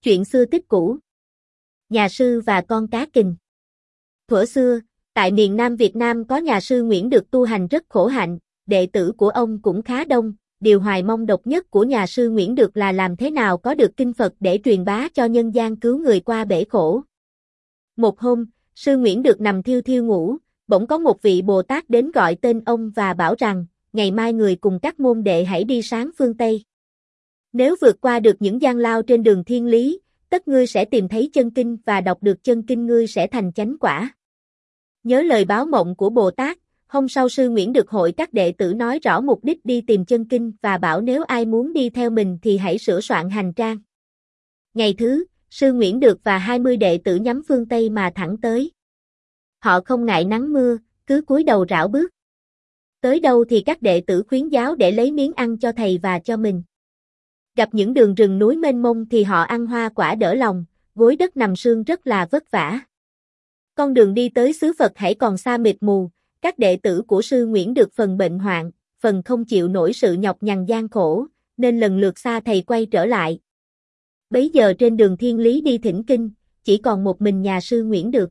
Chuyện xưa tích cũ. Nhà sư và con cá kình. Thuở xưa, tại miền Nam Việt Nam có nhà sư Nguyễn Được tu hành rất khổ hạnh, đệ tử của ông cũng khá đông, điều hoài mong độc nhất của nhà sư Nguyễn Được là làm thế nào có được kinh Phật để truyền bá cho nhân gian cứu người qua bể khổ. Một hôm, sư Nguyễn Được nằm thiêu thiêu ngủ, bỗng có một vị Bồ Tát đến gọi tên ông và bảo rằng, ngày mai người cùng các môn đệ hãy đi sáng phương Tây. Nếu vượt qua được những gian lao trên đường thiên lý, tất ngươi sẽ tìm thấy chân kinh và đọc được chân kinh ngươi sẽ thành chánh quả. Nhớ lời báo mộng của Bồ Tát, hôm sau sư Nguyễn Được hội các đệ tử nói rõ mục đích đi tìm chân kinh và bảo nếu ai muốn đi theo mình thì hãy sửa soạn hành trang. Ngày thứ, sư Nguyễn Được và 20 đệ tử nhắm phương Tây mà thẳng tới. Họ không ngại nắng mưa, cứ cúi đầu rảo bước. Tới đâu thì các đệ tử khuyến giáo để lấy miếng ăn cho thầy và cho mình. Gặp những đường rừng núi mênh mông thì họ ăn hoa quả đỡ lòng, gối đất nằm sương rất là vất vả. Con đường đi tới xứ Phật hãy còn xa mịt mù, các đệ tử của sư Nguyễn Được phần bệnh hoạn, phần không chịu nổi sự nhọc nhằn gian khổ, nên lần lượt xa thầy quay trở lại. Bấy giờ trên đường thiên lý đi thỉnh kinh, chỉ còn một mình nhà sư Nguyễn Được.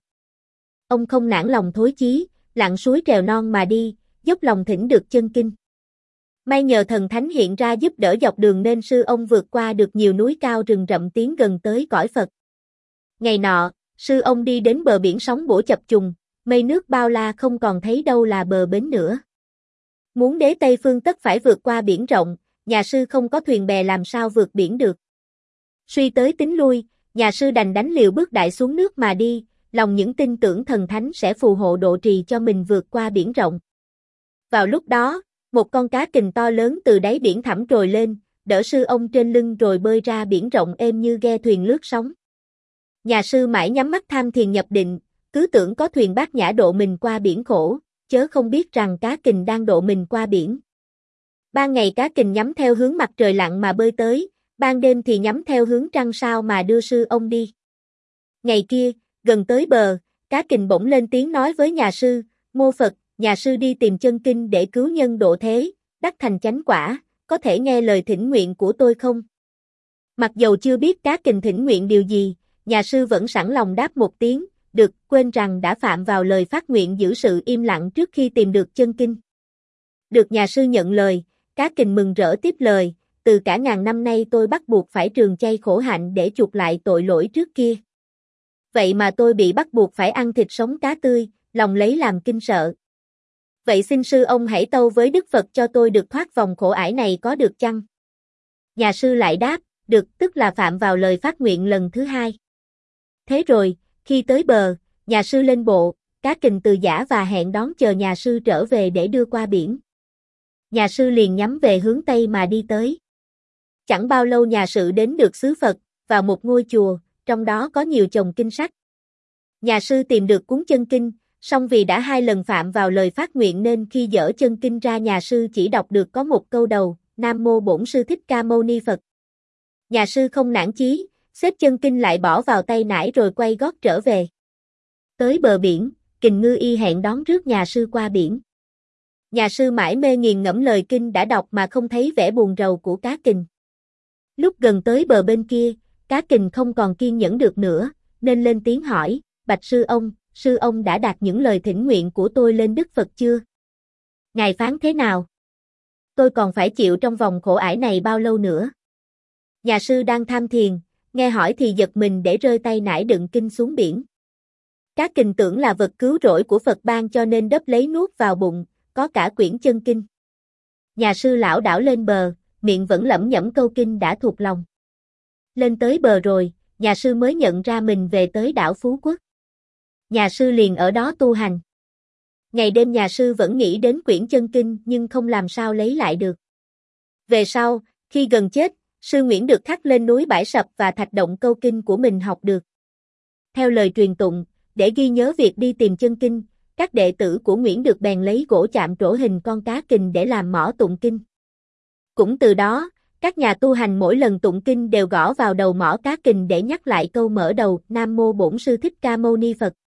Ông không nản lòng thối chí, lặn suối trèo non mà đi, dốc lòng thỉnh được chân kinh. May nhờ thần thánh hiện ra giúp đỡ dọc đường nên sư ông vượt qua được nhiều núi cao rừng rậm tiến gần tới cõi Phật. Ngày nọ, sư ông đi đến bờ biển sóng bổ chập trùng, mây nước bao la không còn thấy đâu là bờ bến nữa. Muốn đế Tây phương tất phải vượt qua biển rộng, nhà sư không có thuyền bè làm sao vượt biển được. Suy tới tính lui, nhà sư đành đánh liều bước đại xuống nước mà đi, lòng những tin tưởng thần thánh sẽ phù hộ độ trì cho mình vượt qua biển rộng. Vào lúc đó, một con cá kình to lớn từ đáy biển thẳm trồi lên, đỡ sư ông trên lưng rồi bơi ra biển rộng êm như ghe thuyền lướt sóng. Nhà sư mãi nhắm mắt tham thiền nhập định, cứ tưởng có thuyền Bát Nhã độ mình qua biển khổ, chớ không biết rằng cá kình đang độ mình qua biển. Ban ngày cá kình nhắm theo hướng mặt trời lặn mà bơi tới, ban đêm thì nhắm theo hướng trăng sao mà đưa sư ông đi. Ngày kia, gần tới bờ, cá kình bỗng lên tiếng nói với nhà sư, mô Phật, nhà sư đi tìm chân kinh để cứu nhân độ thế, đắc thành chánh quả, có thể nghe lời thỉnh nguyện của tôi không? Mặc dầu chưa biết cá kình thỉnh nguyện điều gì, nhà sư vẫn sẵn lòng đáp một tiếng, được, quên rằng đã phạm vào lời phát nguyện giữ sự im lặng trước khi tìm được chân kinh. Được nhà sư nhận lời, cá kình mừng rỡ tiếp lời, từ cả ngàn năm nay tôi bắt buộc phải trường chay khổ hạnh để chuộc lại tội lỗi trước kia. Vậy mà tôi bị bắt buộc phải ăn thịt sống cá tươi, lòng lấy làm kinh sợ. Vậy xin sư ông hãy tâu với Đức Phật cho tôi được thoát vòng khổ ải này có được chăng? Nhà sư lại đáp, được, tức là phạm vào lời phát nguyện lần thứ hai. Thế rồi, khi tới bờ, nhà sư lên bộ, cá kình từ giã và hẹn đón chờ nhà sư trở về để đưa qua biển. Nhà sư liền nhắm về hướng Tây mà đi tới. Chẳng bao lâu nhà sư đến được xứ Phật, vào một ngôi chùa, trong đó có nhiều chồng kinh sách. Nhà sư tìm được cuốn chân kinh, song vì đã 2 lần phạm vào lời phát nguyện nên khi dở chân kinh ra nhà sư chỉ đọc được có một câu đầu, Nam Mô Bổn Sư Thích Ca Mâu Ni Phật. Nhà sư không nản chí, xếp chân kinh lại bỏ vào tay nải rồi quay gót trở về. Tới bờ biển, kình ngư y hẹn đón rước nhà sư qua biển. Nhà sư mãi mê nghiền ngẫm lời kinh đã đọc mà không thấy vẻ buồn rầu của cá kình. Lúc gần tới bờ bên kia, cá kình không còn kiên nhẫn được nữa, nên lên tiếng hỏi, bạch sư ông đã đạt những lời thỉnh nguyện của tôi lên Đức Phật chưa? Ngài phán thế nào? Tôi còn phải chịu trong vòng khổ ải này bao lâu nữa? Nhà sư đang tham thiền, nghe hỏi thì giật mình để rơi tay nải đựng kinh xuống biển. Cá kình tưởng là vật cứu rỗi của Phật ban cho nên đấp lấy nuốt vào bụng, có cả quyển chân kinh. Nhà sư lảo đảo lên bờ, miệng vẫn lẩm nhẩm câu kinh đã thuộc lòng. Lên tới bờ rồi, nhà sư mới nhận ra mình về tới đảo Phú Quốc. Nhà sư liền ở đó tu hành. Ngày đêm nhà sư vẫn nghĩ đến quyển chân kinh nhưng không làm sao lấy lại được. Về sau, khi gần chết, sư Nguyễn Được khắc lên núi Bãi Sập và thạch động câu kinh của mình học được. Theo lời truyền tụng, để ghi nhớ việc đi tìm chân kinh, các đệ tử của Nguyễn Được bèn lấy gỗ chạm trổ hình con cá kình để làm mõ tụng kinh. Cũng từ đó, các nhà tu hành mỗi lần tụng kinh đều gõ vào đầu mõ cá kình để nhắc lại câu mở đầu Nam Mô Bổn Sư Thích Ca Mâu Ni Phật.